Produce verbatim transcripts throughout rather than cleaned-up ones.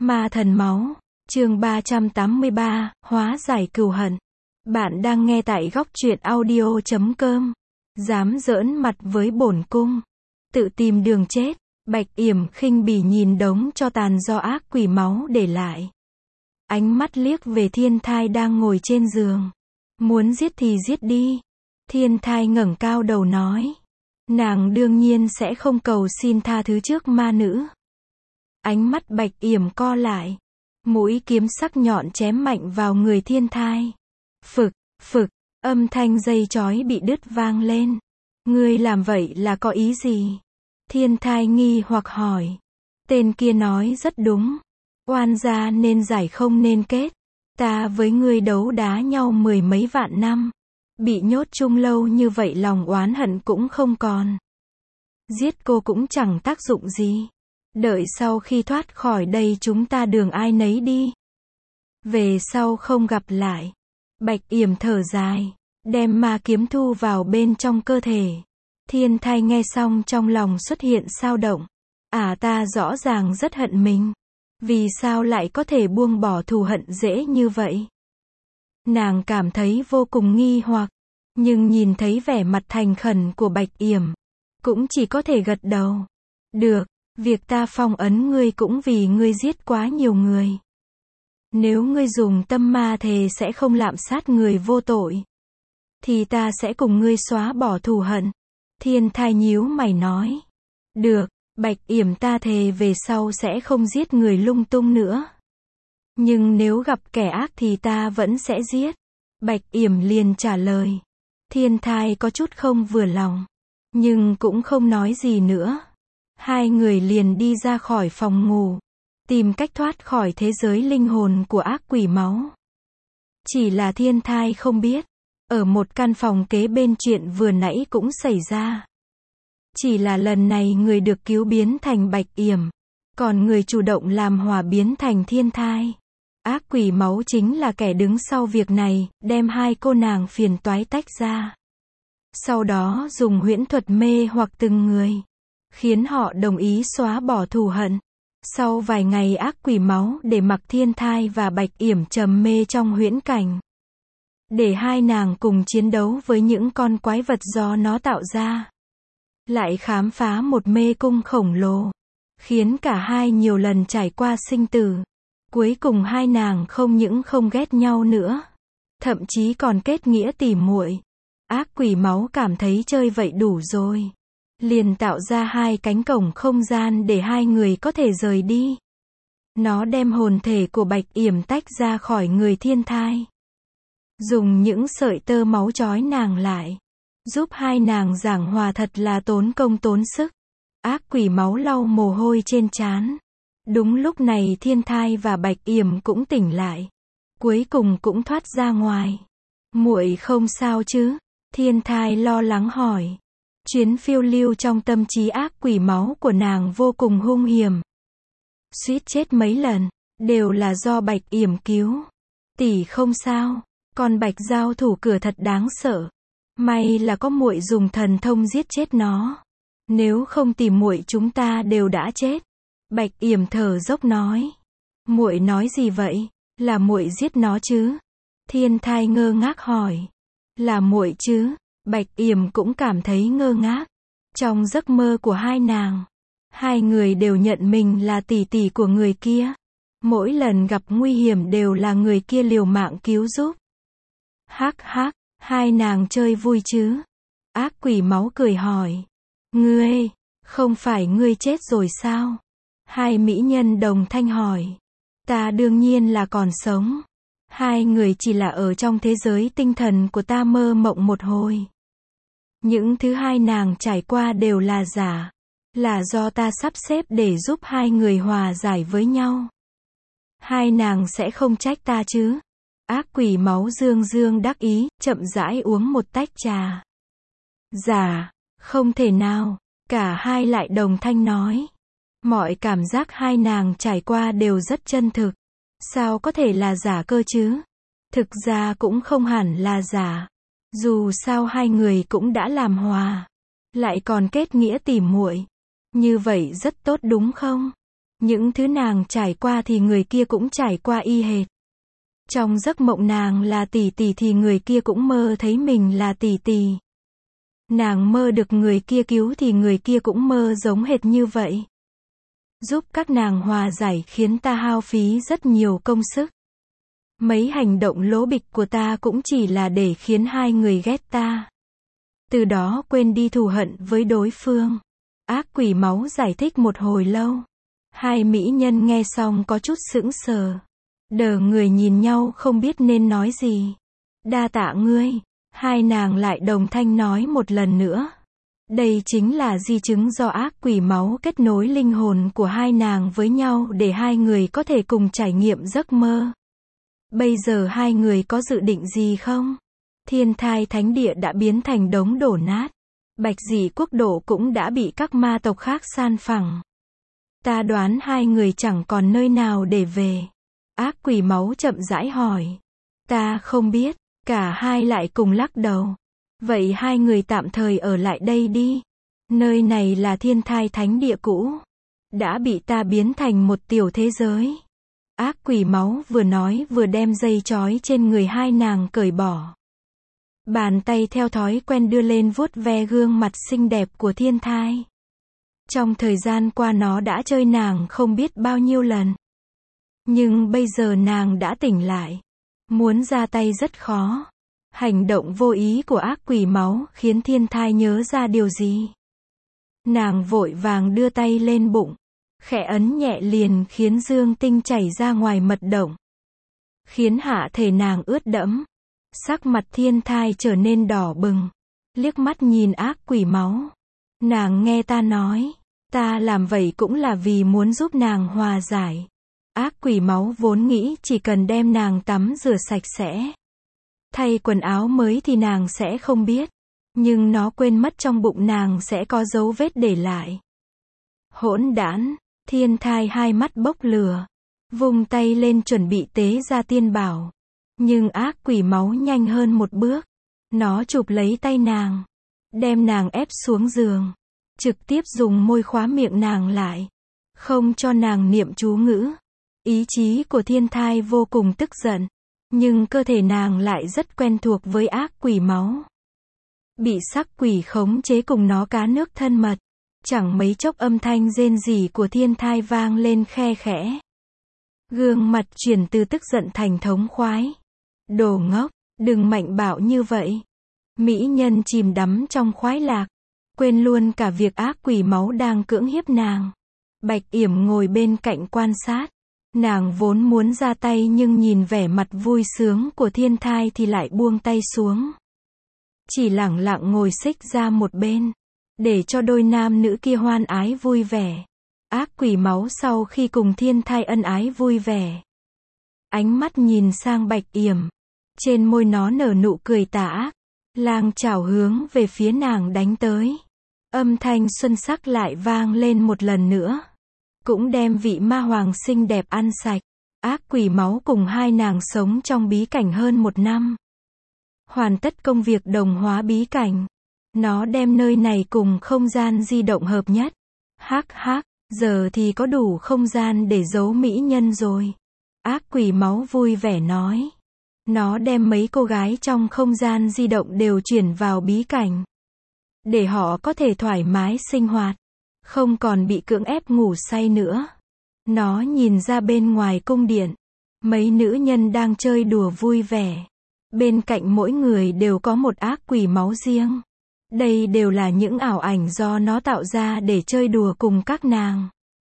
Ma thần máu, chương ba trăm tám mươi ba, hóa giải cừu hận. Bạn đang nghe tại góc truyện audio chấm com. Dám giỡn mặt với bổn cung, tự tìm đường chết. Bạch Yểm khinh bỉ nhìn đống tro tàn do ác quỷ máu để lại. Ánh mắt liếc về Thiên Thai đang ngồi trên giường. Muốn giết thì giết đi. Thiên Thai ngẩng cao đầu nói. Nàng đương nhiên sẽ không cầu xin tha thứ trước ma nữ. Ánh mắt Bạch Yểm co lại. Mũi kiếm sắc nhọn chém mạnh vào người Thiên Thai. Phực, phực, âm thanh dây chói bị đứt vang lên. Ngươi làm vậy là có ý gì? Thiên Thai nghi hoặc hỏi. Tên kia nói rất đúng. Oan gia nên giải không nên kết. Ta với ngươi đấu đá nhau mười mấy vạn năm. Bị nhốt chung lâu như vậy lòng oán hận cũng không còn. Giết cô cũng chẳng tác dụng gì. Đợi sau khi thoát khỏi đây chúng ta đường ai nấy đi. Về sau không gặp lại. Bạch Yểm thở dài, đem ma kiếm thu vào bên trong cơ thể. Thiên Thai nghe xong trong lòng xuất hiện xao động. À, ta rõ ràng rất hận mình. Vì sao lại có thể buông bỏ thù hận dễ như vậy? Nàng cảm thấy vô cùng nghi hoặc. Nhưng nhìn thấy vẻ mặt thành khẩn của Bạch Yểm, cũng chỉ có thể gật đầu. Được, việc ta phong ấn ngươi cũng vì ngươi giết quá nhiều người. Nếu ngươi dùng tâm ma thề sẽ không lạm sát người vô tội, thì ta sẽ cùng ngươi xóa bỏ thù hận. Thiên Thai nhíu mày nói. Được, Bạch Yểm ta thề về sau sẽ không giết người lung tung nữa. Nhưng nếu gặp kẻ ác thì ta vẫn sẽ giết. Bạch Yểm liền trả lời. Thiên Thai có chút không vừa lòng, nhưng cũng không nói gì nữa. Hai người liền đi ra khỏi phòng ngủ, tìm cách thoát khỏi thế giới linh hồn của ác quỷ máu. Chỉ là Thiên Thai không biết, ở một căn phòng kế bên chuyện vừa nãy cũng xảy ra. Chỉ là lần này người được cứu biến thành Bạch Yểm, còn người chủ động làm hòa biến thành Thiên Thai. Ác quỷ máu chính là kẻ đứng sau việc này, đem hai cô nàng phiền toái tách ra. Sau đó dùng huyễn thuật mê hoặc từng người, khiến họ đồng ý xóa bỏ thù hận. Sau vài ngày ác quỷ máu để mặc Thiên Thai và Bạch Yểm trầm mê trong huyễn cảnh. Để hai nàng cùng chiến đấu với những con quái vật do nó tạo ra. Lại khám phá một mê cung khổng lồ, khiến cả hai nhiều lần trải qua sinh tử. Cuối cùng hai nàng không những không ghét nhau nữa, thậm chí còn kết nghĩa tỉ muội. Ác quỷ máu cảm thấy chơi vậy đủ rồi, liền tạo ra hai cánh cổng không gian để hai người có thể rời đi. Nó đem hồn thể của Bạch Yểm tách ra khỏi người Thiên Thai, dùng những sợi tơ máu trói nàng lại, giúp hai nàng giảng hòa thật là tốn công tốn sức. Ác quỷ máu lau mồ hôi trên trán. Đúng lúc này Thiên Thai và Bạch Yểm cũng tỉnh lại, cuối cùng cũng thoát ra ngoài. Muội không sao chứ? Thiên Thai lo lắng hỏi. Chuyến phiêu lưu trong tâm trí ác quỷ máu của nàng vô cùng hung hiểm, suýt chết mấy lần, đều là do Bạch Yểm cứu. Tỷ không sao, còn Bạch giao thủ cửa thật đáng sợ. May là có muội dùng thần thông giết chết nó, nếu không thì muội chúng ta đều đã chết. Bạch Yểm thở dốc nói. Muội nói gì vậy? Là muội giết nó chứ? Thiên Thai ngơ ngác hỏi. Là muội chứ? Bạch Yểm cũng cảm thấy ngơ ngác. Trong giấc mơ của hai nàng, hai người đều nhận mình là tỷ tỷ của người kia. Mỗi lần gặp nguy hiểm đều là người kia liều mạng cứu giúp. Hắc hắc, hai nàng chơi vui chứ? Ác quỷ máu cười hỏi. Ngươi, không phải ngươi chết rồi sao? Hai mỹ nhân đồng thanh hỏi. Ta đương nhiên là còn sống. Hai người chỉ là ở trong thế giới tinh thần của ta mơ mộng một hồi. Những thứ hai nàng trải qua đều là giả, là do ta sắp xếp để giúp hai người hòa giải với nhau. Hai nàng sẽ không trách ta chứ? Ác quỷ máu dương dương đắc ý, chậm rãi uống một tách trà. Giả, không thể nào. Cả hai lại đồng thanh nói. Mọi cảm giác hai nàng trải qua đều rất chân thực. Sao có thể là giả cơ chứ? Thực ra cũng không hẳn là giả. Dù sao hai người cũng đã làm hòa, lại còn kết nghĩa tỉ muội. Như vậy rất tốt đúng không? Những thứ nàng trải qua thì người kia cũng trải qua y hệt. Trong giấc mộng nàng là tỷ tỷ thì người kia cũng mơ thấy mình là tỷ tỷ. Nàng mơ được người kia cứu thì người kia cũng mơ giống hệt như vậy. Giúp các nàng hòa giải khiến ta hao phí rất nhiều công sức. Mấy hành động lố bịch của ta cũng chỉ là để khiến hai người ghét ta. Từ đó quên đi thù hận với đối phương. Ác quỷ máu giải thích một hồi lâu. Hai mỹ nhân nghe xong có chút sững sờ. Đờ người nhìn nhau không biết nên nói gì. Đa tạ ngươi. Hai nàng lại đồng thanh nói một lần nữa. Đây chính là di chứng do ác quỷ máu kết nối linh hồn của hai nàng với nhau để hai người có thể cùng trải nghiệm giấc mơ. Bây giờ hai người có dự định gì không? Thiên Thai Thánh Địa đã biến thành đống đổ nát. Bạch Dị Quốc độ cũng đã bị các ma tộc khác san phẳng. Ta đoán hai người chẳng còn nơi nào để về. Ác quỷ máu chậm rãi hỏi. Ta không biết. Cả hai lại cùng lắc đầu. Vậy hai người tạm thời ở lại đây đi. Nơi này là Thiên Thai Thánh Địa cũ. Đã bị ta biến thành một tiểu thế giới. Ác quỷ máu vừa nói vừa đem dây trói trên người hai nàng cởi bỏ. Bàn tay theo thói quen đưa lên vuốt ve gương mặt xinh đẹp của Thiên Thai. Trong thời gian qua nó đã chơi nàng không biết bao nhiêu lần. Nhưng bây giờ nàng đã tỉnh lại. Muốn ra tay rất khó. Hành động vô ý của ác quỷ máu khiến Thiên Thai nhớ ra điều gì. Nàng vội vàng đưa tay lên bụng. Khẽ ấn nhẹ liền khiến dương tinh chảy ra ngoài mật động. Khiến hạ thể nàng ướt đẫm. Sắc mặt Thiên Thai trở nên đỏ bừng. Liếc mắt nhìn ác quỷ máu. Nàng nghe ta nói. Ta làm vậy cũng là vì muốn giúp nàng hòa giải. Ác quỷ máu vốn nghĩ chỉ cần đem nàng tắm rửa sạch sẽ. Thay quần áo mới thì nàng sẽ không biết. Nhưng nó quên mất trong bụng nàng sẽ có dấu vết để lại. Hỗn đản. Thiên Thai hai mắt bốc lửa. Vung tay lên chuẩn bị tế ra tiên bảo. Nhưng ác quỷ máu nhanh hơn một bước. Nó chụp lấy tay nàng. Đem nàng ép xuống giường. Trực tiếp dùng môi khóa miệng nàng lại. Không cho nàng niệm chú ngữ. Ý chí của Thiên Thai vô cùng tức giận. Nhưng cơ thể nàng lại rất quen thuộc với ác quỷ máu. Bị sắc quỷ khống chế cùng nó cá nước thân mật. Chẳng mấy chốc âm thanh rên rỉ của Thiên Thai vang lên khe khẽ. Gương mặt chuyển từ tức giận thành thống khoái. Đồ ngốc, đừng mạnh bạo như vậy. Mỹ nhân chìm đắm trong khoái lạc. Quên luôn cả việc ác quỷ máu đang cưỡng hiếp nàng. Bạch Yểm ngồi bên cạnh quan sát. Nàng vốn muốn ra tay nhưng nhìn vẻ mặt vui sướng của Thiên Thai thì lại buông tay xuống. Chỉ lẳng lặng ngồi xích ra một bên. Để cho đôi nam nữ kia hoan ái vui vẻ. Ác quỷ máu sau khi cùng Thiên Thai ân ái vui vẻ. Ánh mắt nhìn sang Bạch Yểm. Trên môi nó nở nụ cười tà ác. Lang chảo hướng về phía nàng đánh tới. Âm thanh xuân sắc lại vang lên một lần nữa. Cũng đem vị ma hoàng xinh đẹp ăn sạch. Ác quỷ máu cùng hai nàng sống trong bí cảnh hơn một năm. Hoàn tất công việc đồng hóa bí cảnh. Nó đem nơi này cùng không gian di động hợp nhất. Hắc hắc, giờ thì có đủ không gian để giấu mỹ nhân rồi. Ác quỷ máu vui vẻ nói. Nó đem mấy cô gái trong không gian di động đều chuyển vào bí cảnh. Để họ có thể thoải mái sinh hoạt. Không còn bị cưỡng ép ngủ say nữa. Nó nhìn ra bên ngoài cung điện. Mấy nữ nhân đang chơi đùa vui vẻ. Bên cạnh mỗi người đều có một ác quỷ máu riêng. Đây đều là những ảo ảnh do nó tạo ra để chơi đùa cùng các nàng.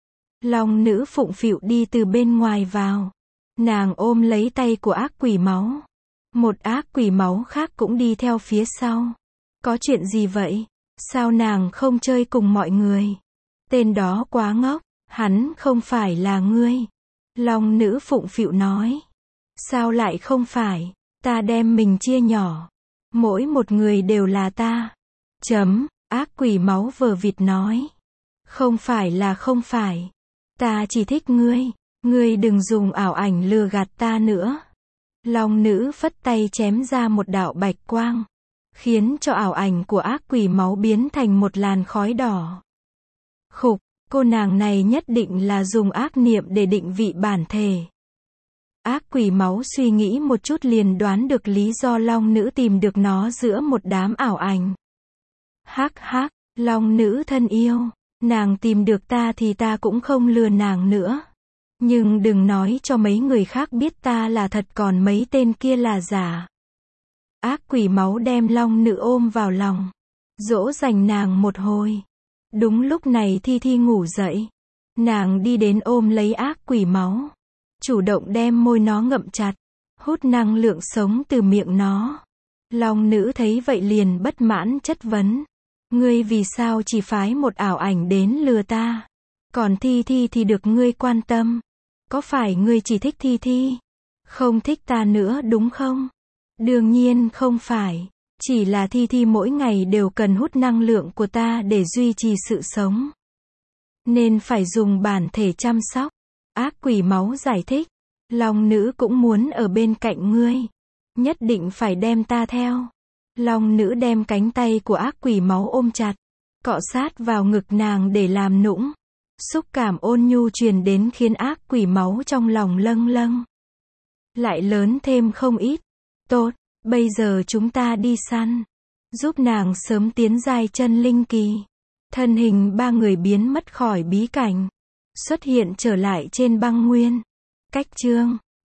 Long nữ phụng phịu đi từ bên ngoài vào. Nàng ôm lấy tay của ác quỷ máu. Một ác quỷ máu khác cũng đi theo phía sau. Có chuyện gì vậy? Sao nàng không chơi cùng mọi người? Tên đó quá ngốc. Hắn không phải là ngươi. Long nữ phụng phịu nói. Sao lại không phải? Ta đem mình chia nhỏ. Mỗi một người đều là ta. Chấm, ác quỷ máu vờ vịt nói. Không phải là không phải. Ta chỉ thích ngươi. Ngươi đừng dùng ảo ảnh lừa gạt ta nữa. Long nữ phất tay chém ra một đạo bạch quang. Khiến cho ảo ảnh của ác quỷ máu biến thành một làn khói đỏ. Khục, Cô nàng này nhất định là dùng ác niệm để định vị bản thể. Ác quỷ máu suy nghĩ một chút liền đoán được lý do long nữ tìm được nó giữa một đám ảo ảnh. Hắc hắc, long nữ thân yêu, nàng tìm được ta thì ta cũng không lừa nàng nữa. Nhưng đừng nói cho mấy người khác biết ta là thật còn mấy tên kia là giả. Ác quỷ máu đem long nữ ôm vào lòng, dỗ dành nàng một hồi. Đúng lúc này Thi Thi ngủ dậy. Nàng đi đến ôm lấy ác quỷ máu, chủ động đem môi nó ngậm chặt, hút năng lượng sống từ miệng nó. Long nữ thấy vậy liền bất mãn chất vấn. Ngươi vì sao chỉ phái một ảo ảnh đến lừa ta? Còn Thi Thi thì được ngươi quan tâm. Có phải ngươi chỉ thích Thi Thi? Không thích ta nữa đúng không? Đương nhiên không phải. Chỉ là Thi Thi mỗi ngày đều cần hút năng lượng của ta để duy trì sự sống. Nên phải dùng bản thể chăm sóc. Ác quỷ máu giải thích. Long nữ cũng muốn ở bên cạnh ngươi. Nhất định phải đem ta theo. Long nữ đem cánh tay của ác quỷ máu ôm chặt, cọ sát vào ngực nàng để làm nũng. Xúc cảm ôn nhu truyền đến khiến ác quỷ máu trong lòng lâng lâng. Lại lớn thêm không ít. Tốt, bây giờ chúng ta đi săn. Giúp nàng sớm tiến giai chân linh kỳ. Thân hình ba người biến mất khỏi bí cảnh. Xuất hiện trở lại trên băng nguyên. Cách chương